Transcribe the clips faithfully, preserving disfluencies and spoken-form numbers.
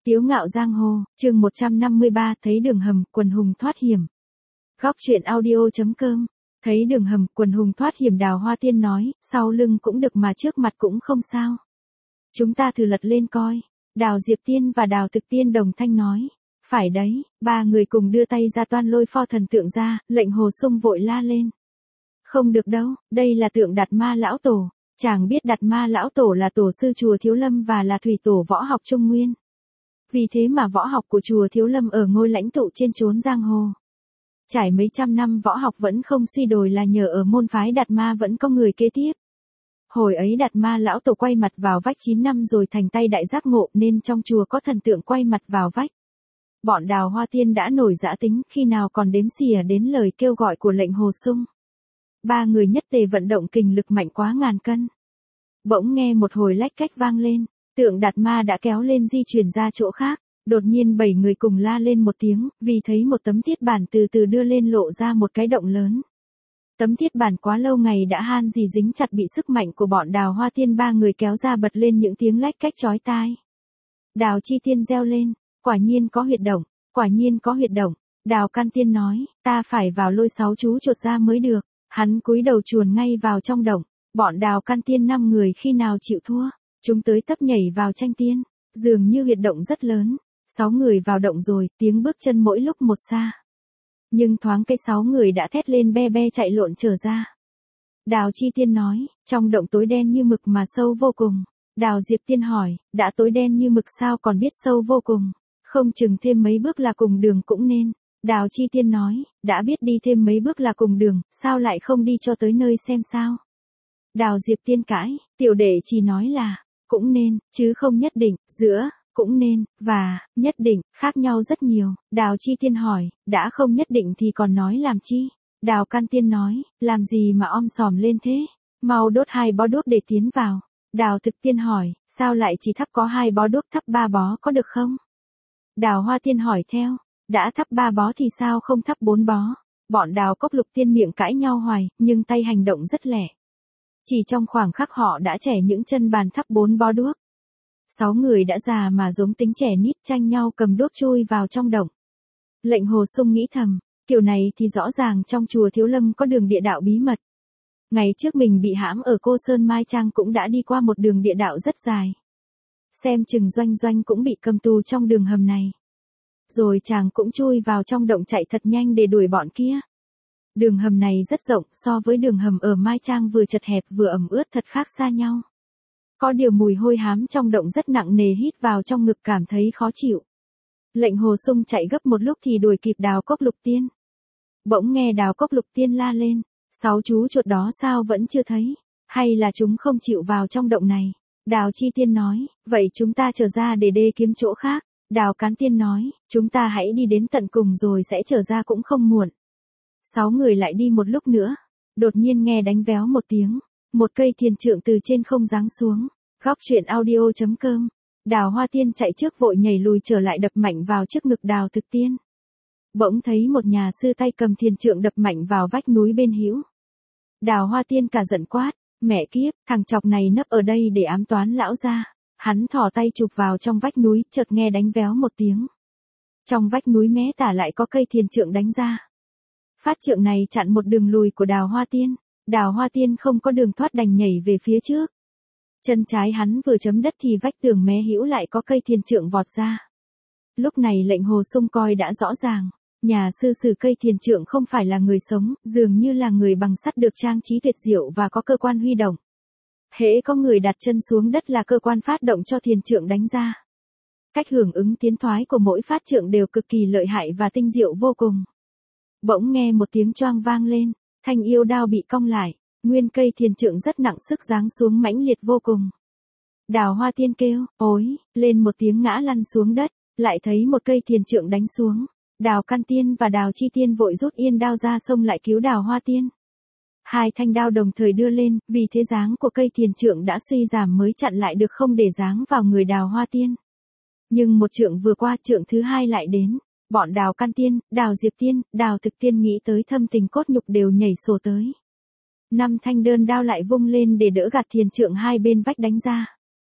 Tiếu ngạo giang hồ, chương một trăm năm mươi ba, thấy đường hầm, quần hùng thoát hiểm. Góc truyện audio chấm com. Thấy đường hầm, quần hùng thoát hiểm, Đào Hoa Tiên nói, sau lưng cũng được mà trước mặt cũng không sao. Chúng ta thử lật lên coi. Đào Diệp Tiên và Đào Thực Tiên đồng thanh nói. Phải đấy, ba người cùng đưa tay ra toan lôi pho thần tượng ra, Lệnh Hồ Sung vội la lên. Không được đâu, đây là tượng Đạt Ma lão tổ. Chàng biết Đạt Ma lão tổ là tổ sư chùa Thiếu Lâm và là thủy tổ võ học Trung Nguyên. Vì thế mà võ học của chùa Thiếu Lâm ở ngôi lãnh tụ trên chốn giang hồ. Trải mấy trăm năm võ học vẫn không suy đồi là nhờ ở môn phái Đạt Ma vẫn có người kế tiếp. Hồi ấy Đạt Ma lão tổ quay mặt vào vách chín năm rồi thành tay đại giác ngộ nên trong chùa có thần tượng quay mặt vào vách. Bọn Đào Hoa Tiên đã nổi dã tính khi nào còn đếm xỉa đến lời kêu gọi của Lệnh Hồ Sung. Ba người nhất tề vận động kình lực mạnh quá ngàn cân. Bỗng nghe một hồi lách cách vang lên. Tượng Đạt Ma đã kéo lên di chuyển ra chỗ khác, đột nhiên bảy người cùng la lên một tiếng, vì thấy một tấm thiết bản từ từ đưa lên lộ ra một cái động lớn. Tấm thiết bản quá lâu ngày đã han gì dính chặt bị sức mạnh của bọn Đào Hoa Tiên, ba người kéo ra bật lên những tiếng lách cách chói tai. Đào Chi Tiên reo lên, quả nhiên có huyệt động, quả nhiên có huyệt động. Đào Can Tiên nói, ta phải vào lôi sáu chú chuột ra mới được. Hắn cúi đầu chuồn ngay vào trong động, bọn Đào Can Tiên năm người khi nào chịu thua. Chúng tới tấp nhảy vào tranh tiên, dường như huyệt động rất lớn, sáu người vào động rồi, tiếng bước chân mỗi lúc một xa. Nhưng thoáng cái sáu người đã thét lên be be chạy lộn trở ra. Đào Chi Tiên nói, trong động tối đen như mực mà sâu vô cùng. Đào Diệp Tiên hỏi, đã tối đen như mực sao còn biết sâu vô cùng, không chừng thêm mấy bước là cùng đường cũng nên. Đào Chi Tiên nói, đã biết đi thêm mấy bước là cùng đường, sao lại không đi cho tới nơi xem sao. Đào Diệp Tiên cãi, tiểu đệ chỉ nói là, cũng nên, chứ không nhất định, giữa, cũng nên, và, nhất định, khác nhau rất nhiều. Đào Chi Tiên hỏi, đã không nhất định thì còn nói làm chi? Đào Can Tiên nói, làm gì mà om sòm lên thế? Mau đốt hai bó đuốc để tiến vào. Đào Thực Tiên hỏi, sao lại chỉ thắp có hai bó đuốc, thắp ba bó có được không? Đào Hoa Tiên hỏi theo, đã thắp ba bó thì sao không thắp bốn bó? Bọn Đào Cốc Lục Tiên miệng cãi nhau hoài, nhưng tay hành động rất lẹ. Chỉ trong khoảng khắc họ đã trẻ những chân bàn thắp bốn bó đuốc. Sáu người đã già mà giống tính trẻ nít tranh nhau cầm đuốc chui vào trong động. Lệnh Hồ Sung nghĩ thầm, kiểu này thì rõ ràng trong chùa Thiếu Lâm có đường địa đạo bí mật. Ngày trước mình bị hãm ở Cô Sơn Mai Trang cũng đã đi qua một đường địa đạo rất dài. Xem chừng Doanh Doanh cũng bị cầm tù trong đường hầm này. Rồi chàng cũng chui vào trong động chạy thật nhanh để đuổi bọn kia. Đường hầm này rất rộng, so với đường hầm ở Mai Trang vừa chật hẹp vừa ẩm ướt thật khác xa nhau. Có điều mùi hôi hám trong động rất nặng nề, hít vào trong ngực cảm thấy khó chịu. Lệnh Hồ Sung chạy gấp một lúc thì đuổi kịp Đào Cốc Lục Tiên. Bỗng nghe Đào Cốc Lục Tiên la lên, sáu chú chuột đó sao vẫn chưa thấy, hay là chúng không chịu vào trong động này? Đào Chi Tiên nói, vậy chúng ta trở ra để đê kiếm chỗ khác. Đào Cán Tiên nói, chúng ta hãy đi đến tận cùng rồi sẽ trở ra cũng không muộn. Sáu người lại đi một lúc nữa, đột nhiên nghe đánh véo một tiếng, một cây thiền trượng từ trên không giáng xuống. Góc truyện audio chấm com. Đào Hoa Tiên chạy trước vội nhảy lùi trở lại đập mạnh vào trước ngực Đào Thực Tiên. Bỗng thấy một nhà sư tay cầm thiền trượng đập mạnh vào vách núi bên hữu. Đào Hoa Tiên cả giận quát, mẹ kiếp, thằng chọc này nấp ở đây để ám toán lão gia. Hắn thò tay chụp vào trong vách núi, chợt nghe đánh véo một tiếng. Trong vách núi mé tả lại có cây thiền trượng đánh ra. Phát trượng này chặn một đường lùi của Đào Hoa Tiên. Đào Hoa Tiên không có đường thoát đành nhảy về phía trước. Chân trái hắn vừa chấm đất thì vách tường mé hữu lại có cây thiền trượng vọt ra. Lúc này Lệnh Hồ Sung coi đã rõ ràng. Nhà sư sử cây thiền trượng không phải là người sống, dường như là người bằng sắt được trang trí tuyệt diệu và có cơ quan huy động. Hễ có người đặt chân xuống đất là cơ quan phát động cho thiền trượng đánh ra. Cách hưởng ứng tiến thoái của mỗi phát trượng đều cực kỳ lợi hại và tinh diệu vô cùng. Bỗng nghe một tiếng choang vang lên, thanh yêu đao bị cong lại, nguyên cây thiền trượng rất nặng sức giáng xuống mãnh liệt vô cùng. Đào Hoa Tiên kêu, ối, lên một tiếng ngã lăn xuống đất, lại thấy một cây thiền trượng đánh xuống. Đào Can Tiên và Đào Chi Tiên vội rút yên đao ra xông lại cứu Đào Hoa Tiên. Hai thanh đao đồng thời đưa lên, vì thế dáng của cây thiền trượng đã suy giảm mới chặn lại được không để dáng vào người Đào Hoa Tiên. Nhưng một trượng vừa qua, trượng thứ hai lại đến. Bọn Đào Can Tiên, Đào Diệp Tiên, Đào Thực Tiên nghĩ tới thâm tình cốt nhục đều nhảy sổ tới. Năm thanh đơn đao lại vung lên để đỡ gạt thiền trượng hai bên vách đánh ra.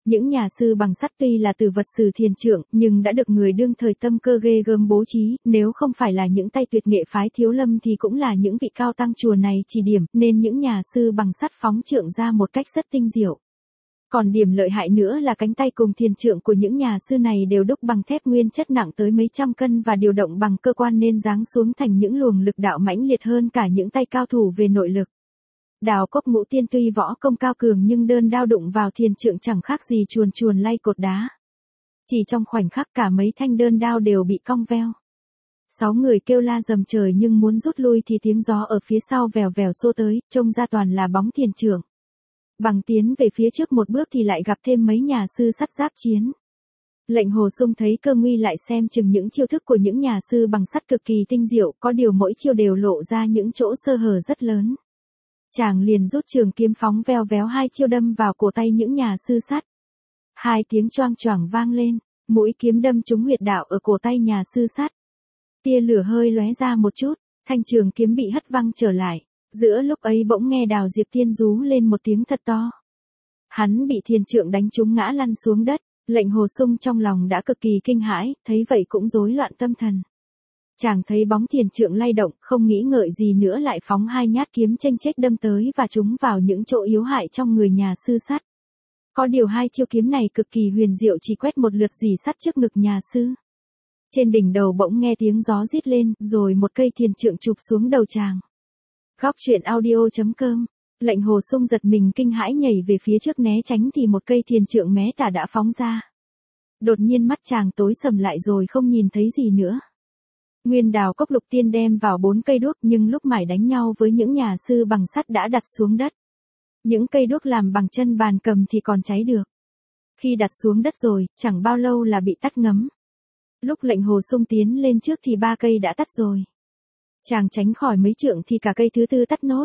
Những nhà sư bằng sắt tuy là từ vật sử thiền trượng, nhưng đã được người đương thời tâm cơ ghê gớm bố trí, nếu không phải là những tay tuyệt nghệ phái Thiếu Lâm thì cũng là những vị cao tăng chùa này chỉ điểm, nên những nhà sư bằng sắt phóng trượng ra một cách rất tinh diệu. Còn điểm lợi hại nữa là cánh tay cùng thiền trượng của những nhà sư này đều đúc bằng thép nguyên chất nặng tới mấy trăm cân và điều động bằng cơ quan nên giáng xuống thành những luồng lực đạo mãnh liệt hơn cả những tay cao thủ về nội lực. Đào Cốc Ngũ Tiên tuy võ công cao cường nhưng đơn đao đụng vào thiền trượng chẳng khác gì chuồn chuồn lay cột đá. Chỉ trong khoảnh khắc cả mấy thanh đơn đao đều bị cong veo. Sáu người kêu la dầm trời nhưng muốn rút lui thì tiếng gió ở phía sau vèo vèo xô tới, trông ra toàn là bóng thiền trượng. Bằng tiến về phía trước một bước thì lại gặp thêm mấy nhà sư sắt giáp chiến. Lệnh Hồ Xung thấy cơ nguy lại xem chừng những chiêu thức của những nhà sư bằng sắt cực kỳ tinh diệu, có điều mỗi chiêu đều lộ ra những chỗ sơ hở rất lớn. Chàng liền rút trường kiếm phóng veo véo hai chiêu đâm vào cổ tay những nhà sư sắt. Hai tiếng choang choảng vang lên, mũi kiếm đâm trúng huyệt đạo ở cổ tay nhà sư sắt. Tia lửa hơi lóe ra một chút, thanh trường kiếm bị hất văng trở lại. Giữa lúc ấy bỗng nghe Đào Diệp Tiên rú lên một tiếng thật to. Hắn bị thiền trượng đánh trúng ngã lăn xuống đất, Lệnh Hồ Xung trong lòng đã cực kỳ kinh hãi, thấy vậy cũng rối loạn tâm thần. Chàng thấy bóng thiền trượng lay động, không nghĩ ngợi gì nữa lại phóng hai nhát kiếm chênh chếch đâm tới và trúng vào những chỗ yếu hại trong người nhà sư sắt. Có điều hai chiêu kiếm này cực kỳ huyền diệu chỉ quét một lượt rỉ sắt trước ngực nhà sư. Trên đỉnh đầu bỗng nghe tiếng gió rít lên, rồi một cây thiền trượng chụp xuống đầu chàng. Góc truyện audio chấm com. Lệnh Hồ Xung giật mình kinh hãi nhảy về phía trước né tránh thì một cây thiền trượng mé tả đã phóng ra. Đột nhiên mắt chàng tối sầm lại rồi không nhìn thấy gì nữa. Nguyên Đào Cốc Lục Tiên đem vào bốn cây đuốc nhưng lúc mải đánh nhau với những nhà sư bằng sắt đã đặt xuống đất. Những cây đuốc làm bằng chân bàn cầm thì còn cháy được. Khi đặt xuống đất rồi, chẳng bao lâu là bị tắt ngấm. Lúc Lệnh Hồ Xung tiến lên trước thì ba cây đã tắt rồi. Chàng tránh khỏi mấy trượng thì cả cây thứ tư tắt nốt.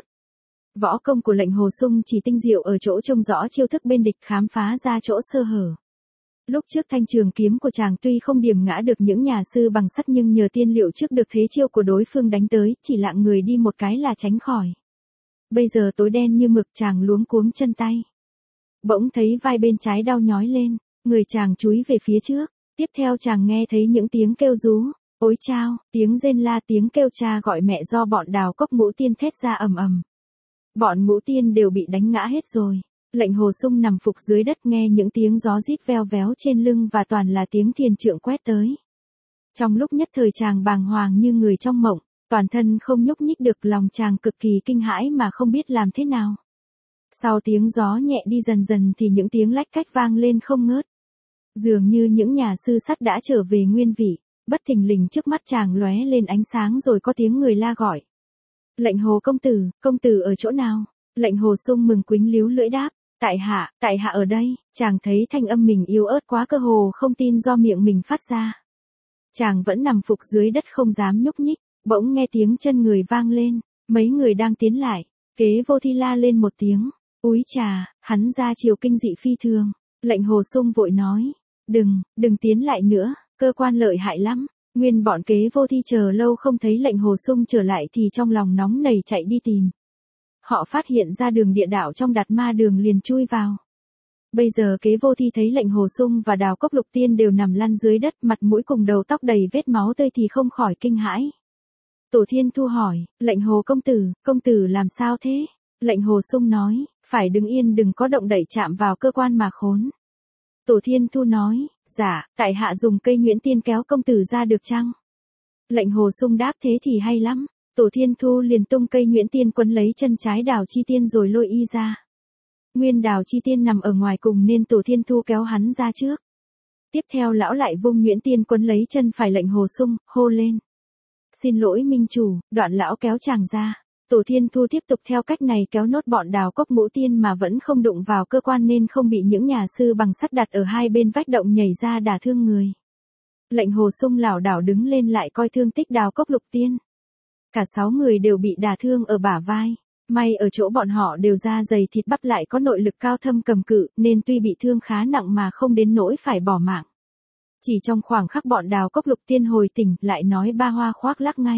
Võ công của Lệnh Hồ Xung chỉ tinh diệu ở chỗ trông rõ chiêu thức bên địch, khám phá ra chỗ sơ hở. Lúc trước thanh trường kiếm của chàng tuy không điểm ngã được những nhà sư bằng sắt nhưng nhờ tiên liệu trước được thế chiêu của đối phương đánh tới, chỉ lạng người đi một cái là tránh khỏi. Bây giờ tối đen như mực, chàng luống cuống chân tay. Bỗng thấy vai bên trái đau nhói lên, người chàng chúi về phía trước. Tiếp theo chàng nghe thấy những tiếng kêu rú, ối chao, tiếng rên la, tiếng kêu cha gọi mẹ do bọn Đào Cốc Ngũ Tiên thét ra ầm ầm. Bọn Ngũ Tiên đều bị đánh ngã hết rồi. Lệnh Hồ Xung nằm phục dưới đất nghe những tiếng gió rít veo véo trên lưng và toàn là tiếng thiền trượng quét tới. Trong lúc nhất thời chàng bàng hoàng như người trong mộng, toàn thân không nhúc nhích được, lòng chàng cực kỳ kinh hãi mà không biết làm thế nào. Sau tiếng gió nhẹ đi dần dần thì những tiếng lách cách vang lên không ngớt. Dường như những nhà sư sắt đã trở về nguyên vị, bất thình lình trước mắt chàng lóe lên ánh sáng rồi có tiếng người la gọi. Lệnh Hồ công tử, công tử ở chỗ nào? Lệnh Hồ Xung mừng quính líu lưỡi đáp, tại hạ, tại hạ ở đây. Chàng thấy thanh âm mình yếu ớt quá cơ hồ không tin do miệng mình phát ra. Chàng vẫn nằm phục dưới đất không dám nhúc nhích, bỗng nghe tiếng chân người vang lên, mấy người đang tiến lại, Kế Vô Thi la lên một tiếng, úi chà, hắn ra chiều kinh dị phi thường. Lệnh Hồ Xung vội nói, đừng, đừng tiến lại nữa, cơ quan lợi hại lắm. Nguyên bọn Kế Vô Thi chờ lâu không thấy Lệnh Hồ Xung trở lại thì trong lòng nóng nảy chạy đi tìm. Họ phát hiện ra đường địa đạo trong Đạt Ma Đường liền chui vào. Bây giờ Kế Vô Thi thấy Lệnh Hồ Xung và Đào Cốc Lục Tiên đều nằm lăn dưới đất, mặt mũi cùng đầu tóc đầy vết máu tươi thì không khỏi kinh hãi. Tổ Thiên Thu hỏi, Lệnh Hồ công tử, công tử làm sao thế? Lệnh Hồ Xung nói, phải đứng yên đừng có động đậy chạm vào cơ quan mà khốn. Tổ Thiên Thu nói, dạ, tại hạ dùng cây nhuyễn tiên kéo công tử ra được chăng? Lệnh Hồ Xung đáp thế thì hay lắm. Tổ Thiên Thu liền tung cây nhuyễn tiên quấn lấy chân trái Đào Chi Tiên rồi lôi y ra. Nguyên Đào Chi Tiên nằm ở ngoài cùng nên Tổ Thiên Thu kéo hắn ra trước. Tiếp theo lão lại vung nhuyễn tiên quấn lấy chân phải Lệnh Hồ Xung, hô lên. Xin lỗi minh chủ, đoạn lão kéo chàng ra. Tổ Thiên Thu tiếp tục theo cách này kéo nốt bọn Đào Cốc Ngũ Tiên mà vẫn không đụng vào cơ quan nên không bị những nhà sư bằng sắt đặt ở hai bên vách động nhảy ra đả thương người. Lệnh Hồ Xung lảo đảo đứng lên lại coi thương tích Đào Cốc Lục Tiên. Cả sáu người đều bị đả thương ở bả vai. May ở chỗ bọn họ đều da dày thịt bắp lại có nội lực cao thâm cầm cự nên tuy bị thương khá nặng mà không đến nỗi phải bỏ mạng. Chỉ trong khoảng khắc bọn Đào Cốc Lục Tiên hồi tỉnh lại nói ba hoa khoác lác ngay.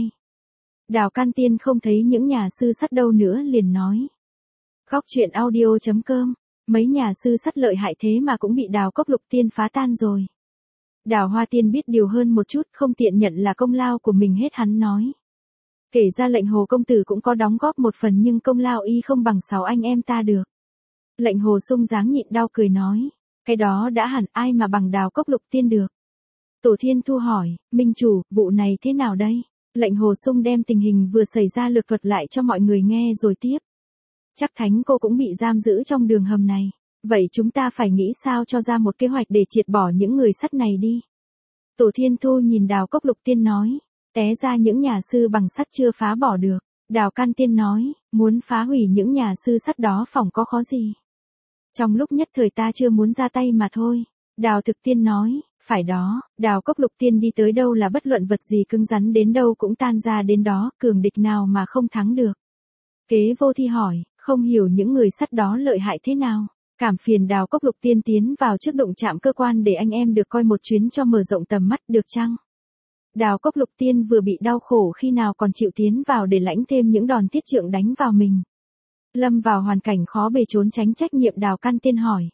Đào Can Tiên không thấy những nhà sư sắt đâu nữa liền nói. Góc truyện audio chấm com Mấy nhà sư sắt lợi hại thế mà cũng bị Đào Cốc Lục Tiên phá tan rồi. Đào Hoa Tiên biết điều hơn một chút, không tiện nhận là công lao của mình hết, hắn nói. Kể ra lệnh Hồ công tử cũng có đóng góp một phần, nhưng công lao y không bằng sáu anh em ta được. Lệnh Hồ Sung dáng nhịn đau cười nói. Cái đó đã hẳn, ai mà bằng Đào Cốc Lục Tiên được. Tổ Thiên Thu hỏi, Minh chủ, vụ này thế nào đây? Lệnh Hồ Sung đem tình hình vừa xảy ra lược thuật lại cho mọi người nghe rồi tiếp. Chắc Thánh cô cũng bị giam giữ trong đường hầm này. Vậy chúng ta phải nghĩ sao cho ra một kế hoạch để triệt bỏ những người sắt này đi. Tổ Thiên Thu nhìn Đào Cốc Lục Tiên nói. Té ra những nhà sư bằng sắt chưa phá bỏ được. Đào Can Tiên nói, muốn phá hủy những nhà sư sắt đó phỏng có khó gì. Trong lúc nhất thời ta chưa muốn ra tay mà thôi. Đào Thực Tiên nói, phải đó, Đào Cốc Lục Tiên đi tới đâu là bất luận vật gì cứng rắn đến đâu cũng tan ra đến đó, cường địch nào mà không thắng được. Kế Vô Thi hỏi, không hiểu những người sắt đó lợi hại thế nào. Cảm phiền Đào Cốc Lục Tiên tiến vào trước động chạm cơ quan để anh em được coi một chuyến cho mở rộng tầm mắt, được chăng? Đào Cốc Lục Tiên vừa bị đau khổ khi nào còn chịu tiến vào để lãnh thêm những đòn thiết trượng đánh vào mình. Lâm vào hoàn cảnh khó bề trốn tránh trách nhiệm, Đào Can Tiên hỏi.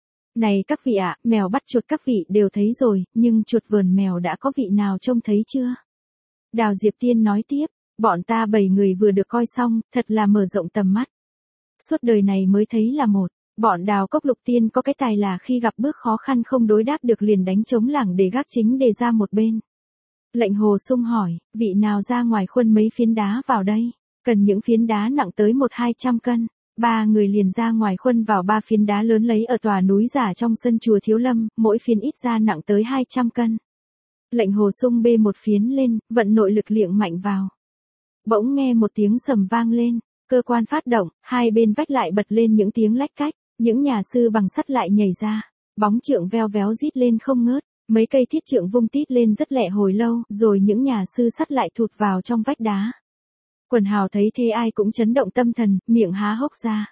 Này các vị ạ, mèo bắt chuột các vị đều thấy rồi, nhưng chuột vờn mèo đã có vị nào trông thấy chưa? Đào Diệp Tiên nói tiếp, bọn ta bảy người vừa được coi xong, thật là mở rộng tầm mắt. Suốt đời này mới thấy là một, bọn Đào Cốc Lục Tiên có cái tài là khi gặp bước khó khăn không đối đáp được liền đánh trống lảng để gác chính đề ra một bên. Lệnh Hồ Sung hỏi, vị nào ra ngoài khuân mấy phiến đá vào đây? Cần những phiến đá nặng tới một hai trăm cân. Ba người liền ra ngoài khuân vào ba phiến đá lớn lấy ở tòa núi giả trong sân chùa Thiếu Lâm, mỗi phiến ít ra nặng tới hai trăm cân. Lệnh Hồ Sung bê một phiến lên, vận nội lực liệng mạnh vào. Bỗng nghe một tiếng sầm vang lên, cơ quan phát động, hai bên vách lại bật lên những tiếng lách cách, những nhà sư bằng sắt lại nhảy ra, bóng trượng veo véo rít lên không ngớt, mấy cây thiết trượng vung tít lên rất lẹ hồi lâu, rồi những nhà sư sắt lại thụt vào trong vách đá. Quần hào thấy thế ai cũng chấn động tâm thần, miệng há hốc ra.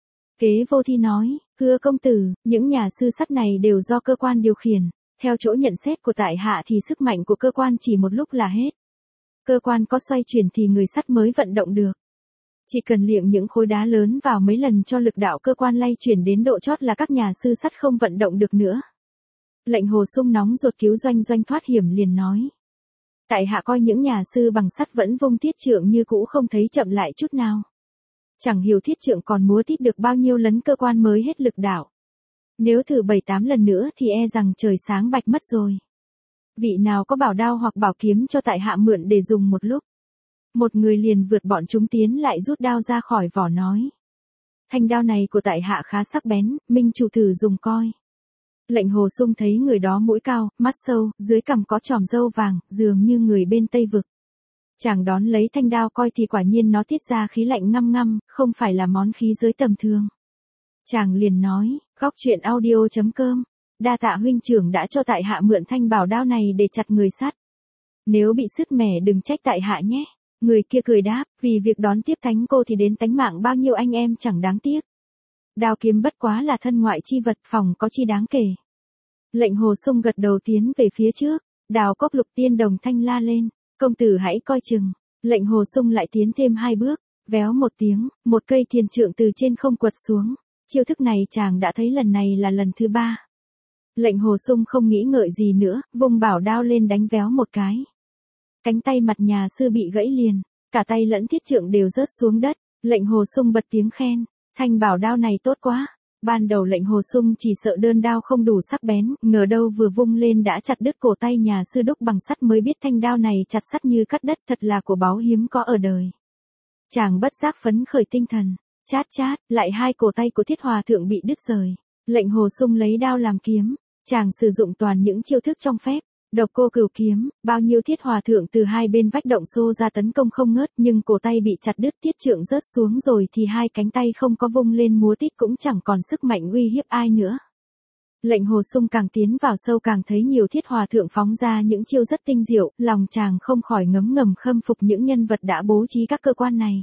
Kế Vô Thi nói, thưa công tử, những nhà sư sắt này đều do cơ quan điều khiển. Theo chỗ nhận xét của tại hạ thì sức mạnh của cơ quan chỉ một lúc là hết. Cơ quan có xoay chuyển thì người sắt mới vận động được. Chỉ cần liệng những khối đá lớn vào mấy lần cho lực đạo cơ quan lay chuyển đến độ chót là các nhà sư sắt không vận động được nữa. Lệnh Hồ Sung nóng ruột cứu Doanh Doanh thoát hiểm liền nói. Tại hạ coi những nhà sư bằng sắt vẫn vung thiết trượng như cũ không thấy chậm lại chút nào. Chẳng hiểu thiết trượng còn múa tít được bao nhiêu lấn cơ quan mới hết lực đạo. Nếu thử bảy tám lần nữa thì e rằng trời sáng bạch mất rồi. Vị nào có bảo đao hoặc bảo kiếm cho tại hạ mượn để dùng một lúc. Một người liền vượt bọn chúng tiến lại rút đao ra khỏi vỏ nói. Thanh đao này của tại hạ khá sắc bén, minh chủ thử dùng coi. Lệnh Hồ Sung thấy người đó mũi cao, mắt sâu, dưới cằm có chòm râu vàng, dường như người bên Tây Vực. Chàng đón lấy thanh đao coi thì quả nhiên nó tiết ra khí lạnh ngăm ngăm, không phải là món khí giới tầm thường. Chàng liền nói, góc truyện audio chấm com, đa tạ huynh trưởng đã cho tại hạ mượn thanh bảo đao này để chặt người sắt. Nếu bị sứt mẻ đừng trách tại hạ nhé. Người kia cười đáp, vì việc đón tiếp thánh cô thì đến tánh mạng bao nhiêu anh em chẳng đáng tiếc. Đao kiếm bất quá là thân ngoại chi vật, phòng có chi đáng kể. Lệnh Hồ Sung gật đầu tiến về phía trước, Đào Cốc Lục Tiên đồng thanh la lên, công tử hãy coi chừng. Lệnh Hồ Sung lại tiến thêm hai bước, véo một tiếng, một cây thiền trượng từ trên không quật xuống. Chiêu thức này chàng đã thấy lần này là lần thứ ba. Lệnh Hồ Sung không nghĩ ngợi gì nữa, vung bảo đao lên đánh véo một cái. Cánh tay mặt nhà sư bị gãy liền, cả tay lẫn thiết trượng đều rớt xuống đất. Lệnh Hồ Sung bật tiếng khen, thanh bảo đao này tốt quá. Ban đầu lệnh Hồ Sung chỉ sợ đơn đao không đủ sắc bén, ngờ đâu vừa vung lên đã chặt đứt cổ tay nhà sư đúc bằng sắt, mới biết thanh đao này chặt sắt như cắt đất, thật là của báu hiếm có ở đời. Chàng bất giác phấn khởi tinh thần, chát chát, lại hai cổ tay của Thiết Hòa thượng bị đứt rời. Lệnh Hồ Sung lấy đao làm kiếm, chàng sử dụng toàn những chiêu thức trong phép. Độc Cô Cửu kiếm, bao nhiêu Thiết Hòa thượng từ hai bên vách động xô ra tấn công không ngớt, nhưng cổ tay bị chặt đứt, thiết trượng rớt xuống rồi thì hai cánh tay không có vung lên múa tít cũng chẳng còn sức mạnh uy hiếp ai nữa. Lệnh Hồ Sung càng tiến vào sâu càng thấy nhiều Thiết Hòa thượng phóng ra những chiêu rất tinh diệu, lòng chàng không khỏi ngấm ngầm khâm phục những nhân vật đã bố trí các cơ quan này.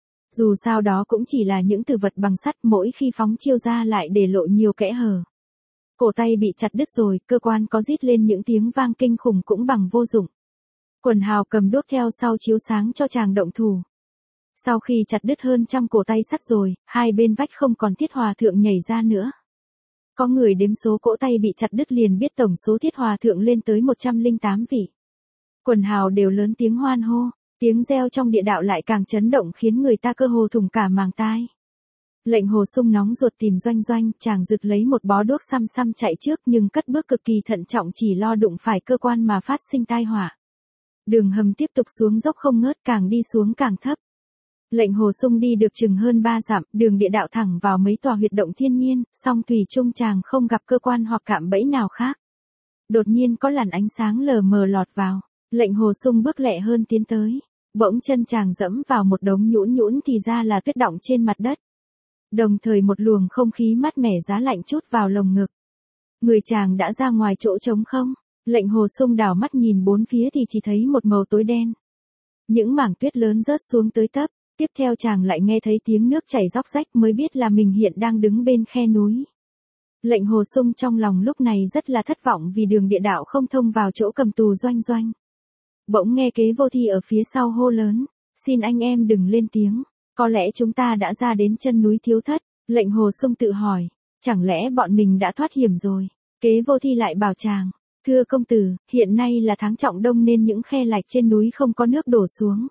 Dù sao đó cũng chỉ là những tử vật bằng sắt, mỗi khi phóng chiêu ra lại để lộ nhiều kẽ hở. Cổ tay bị chặt đứt rồi, cơ quan có rít lên những tiếng vang kinh khủng cũng bằng vô dụng. Quần hào cầm đuốc theo sau chiếu sáng cho chàng động thủ. Sau khi chặt đứt hơn trăm cổ tay sắt rồi, hai bên vách không còn thiết hòa thượng nhảy ra nữa. Có người đếm số cỗ tay bị chặt đứt liền biết tổng số thiết hòa thượng lên tới một trăm lẻ tám vị. Quần hào đều lớn tiếng hoan hô, tiếng reo trong địa đạo lại càng chấn động khiến người ta cơ hồ thủng cả màng tai. Lệnh Hồ Sung nóng ruột tìm Doanh Doanh, chàng rực lấy một bó đuốc xăm xăm chạy trước nhưng cất bước cực kỳ thận trọng chỉ lo đụng phải cơ quan mà phát sinh tai họa. Đường hầm tiếp tục xuống dốc không ngớt, càng đi xuống càng thấp. Lệnh Hồ Sung đi được chừng hơn ba dặm, đường địa đạo thẳng vào mấy tòa huyệt động thiên nhiên, song thủy chung chàng không gặp cơ quan hoặc cạm bẫy nào khác. Đột nhiên có làn ánh sáng lờ mờ lọt vào, Lệnh Hồ Sung bước lẹ hơn tiến tới. Bỗng chân chàng dẫm vào một đống nhũn nhũn thì ra là tuyết đọng trên mặt đất. Đồng thời một luồng không khí mát mẻ giá lạnh trút vào lồng ngực. Người chàng đã ra ngoài chỗ trống không? Lệnh Hồ Sung đảo mắt nhìn bốn phía thì chỉ thấy một màu tối đen. Những mảng tuyết lớn rớt xuống tới tấp. Tiếp theo chàng lại nghe thấy tiếng nước chảy róc rách mới biết là mình hiện đang đứng bên khe núi. Lệnh Hồ Sung trong lòng lúc này rất là thất vọng vì đường địa đạo không thông vào chỗ cầm tù Doanh Doanh. Bỗng nghe Kế Vô Thi ở phía sau hô lớn, xin anh em đừng lên tiếng, có lẽ chúng ta đã ra đến chân núi Thiếu Thất. Lệnh Hồ Sung tự hỏi, chẳng lẽ bọn mình đã thoát hiểm rồi? Kế Vô Thi lại bảo chàng, thưa công tử, hiện nay là tháng trọng đông nên những khe lạch trên núi không có nước đổ xuống.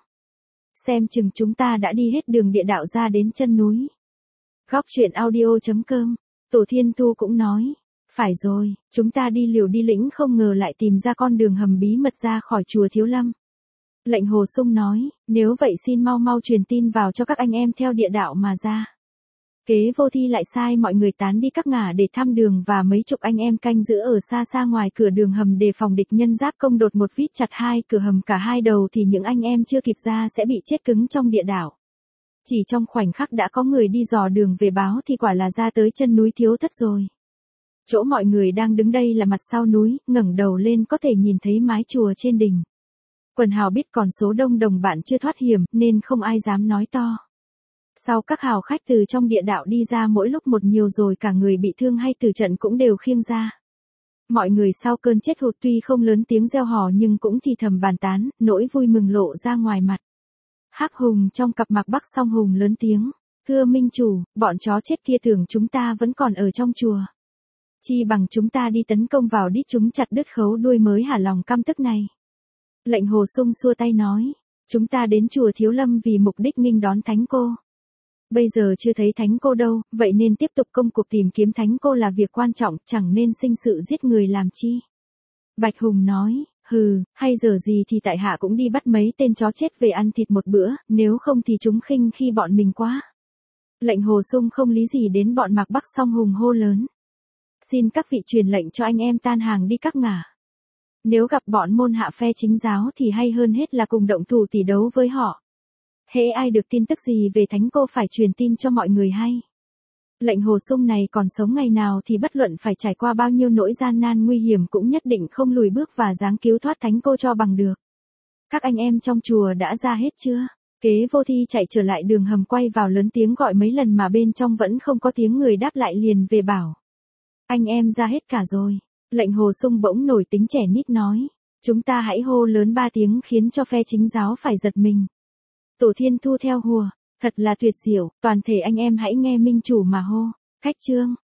Xem chừng chúng ta đã đi hết đường địa đạo ra đến chân núi. Góc truyện audio chấm com, Tổ Thiên Thu cũng nói, phải rồi, chúng ta đi liều đi lĩnh không ngờ lại tìm ra con đường hầm bí mật ra khỏi chùa Thiếu Lâm. Lệnh Hồ Sung nói, nếu vậy xin mau mau truyền tin vào cho các anh em theo địa đạo mà ra. Kế Vô Thi lại sai mọi người tán đi các ngả để thăm đường và mấy chục anh em canh giữ ở xa xa ngoài cửa đường hầm đề phòng địch nhân giáp công đột một vít chặt hai cửa hầm cả hai đầu thì những anh em chưa kịp ra sẽ bị chết cứng trong địa đạo. Chỉ trong khoảnh khắc đã có người đi dò đường về báo thì quả là ra tới chân núi Thiếu Thất rồi. Chỗ mọi người đang đứng đây là mặt sau núi, ngẩng đầu lên có thể nhìn thấy mái chùa trên đỉnh. Quần hào biết còn số đông đồng bạn chưa thoát hiểm nên không ai dám nói to. Sau các hào khách từ trong địa đạo đi ra mỗi lúc một nhiều rồi cả người bị thương hay từ trận cũng đều khiêng ra. Mọi người sau cơn chết hụt tuy không lớn tiếng reo hò nhưng cũng thì thầm bàn tán, nỗi vui mừng lộ ra ngoài mặt. Hắc Hùng trong cặp Mạc Bắc Song Hùng lớn tiếng, thưa minh chủ, bọn chó chết kia tưởng chúng ta vẫn còn ở trong chùa. Chi bằng chúng ta đi tấn công vào đít chúng chặt đứt khấu đuôi mới hả lòng căm tức này. Lệnh Hồ Sung xua tay nói, chúng ta đến chùa Thiếu Lâm vì mục đích nghinh đón Thánh Cô. Bây giờ chưa thấy Thánh Cô đâu, vậy nên tiếp tục công cuộc tìm kiếm Thánh Cô là việc quan trọng, chẳng nên sinh sự giết người làm chi. Bạch Hùng nói, hừ, hay giờ gì thì tại hạ cũng đi bắt mấy tên chó chết về ăn thịt một bữa, nếu không thì chúng khinh khi bọn mình quá. Lệnh Hồ Sung không lý gì đến bọn Mạc Bắc Song Hùng hô lớn. Xin các vị truyền lệnh cho anh em tan hàng đi các ngả. Nếu gặp bọn môn hạ phe chính giáo thì hay hơn hết là cùng động thủ tỷ đấu với họ. Hễ ai được tin tức gì về Thánh Cô phải truyền tin cho mọi người hay. Lệnh Hồ Sung này còn sống ngày nào thì bất luận phải trải qua bao nhiêu nỗi gian nan nguy hiểm cũng nhất định không lùi bước và dáng cứu thoát Thánh Cô cho bằng được. Các anh em trong chùa đã ra hết chưa? Kế Vô Thi chạy trở lại đường hầm quay vào lớn tiếng gọi mấy lần mà bên trong vẫn không có tiếng người đáp lại liền về bảo. Anh em ra hết cả rồi. Lệnh Hồ Sung bỗng nổi tính trẻ nít nói. Chúng ta hãy hô lớn ba tiếng khiến cho phe chính giáo phải giật mình. Tổ Thiên Thu theo hùa. Thật là tuyệt diệu, toàn thể anh em hãy nghe minh chủ mà hô. Khách trương.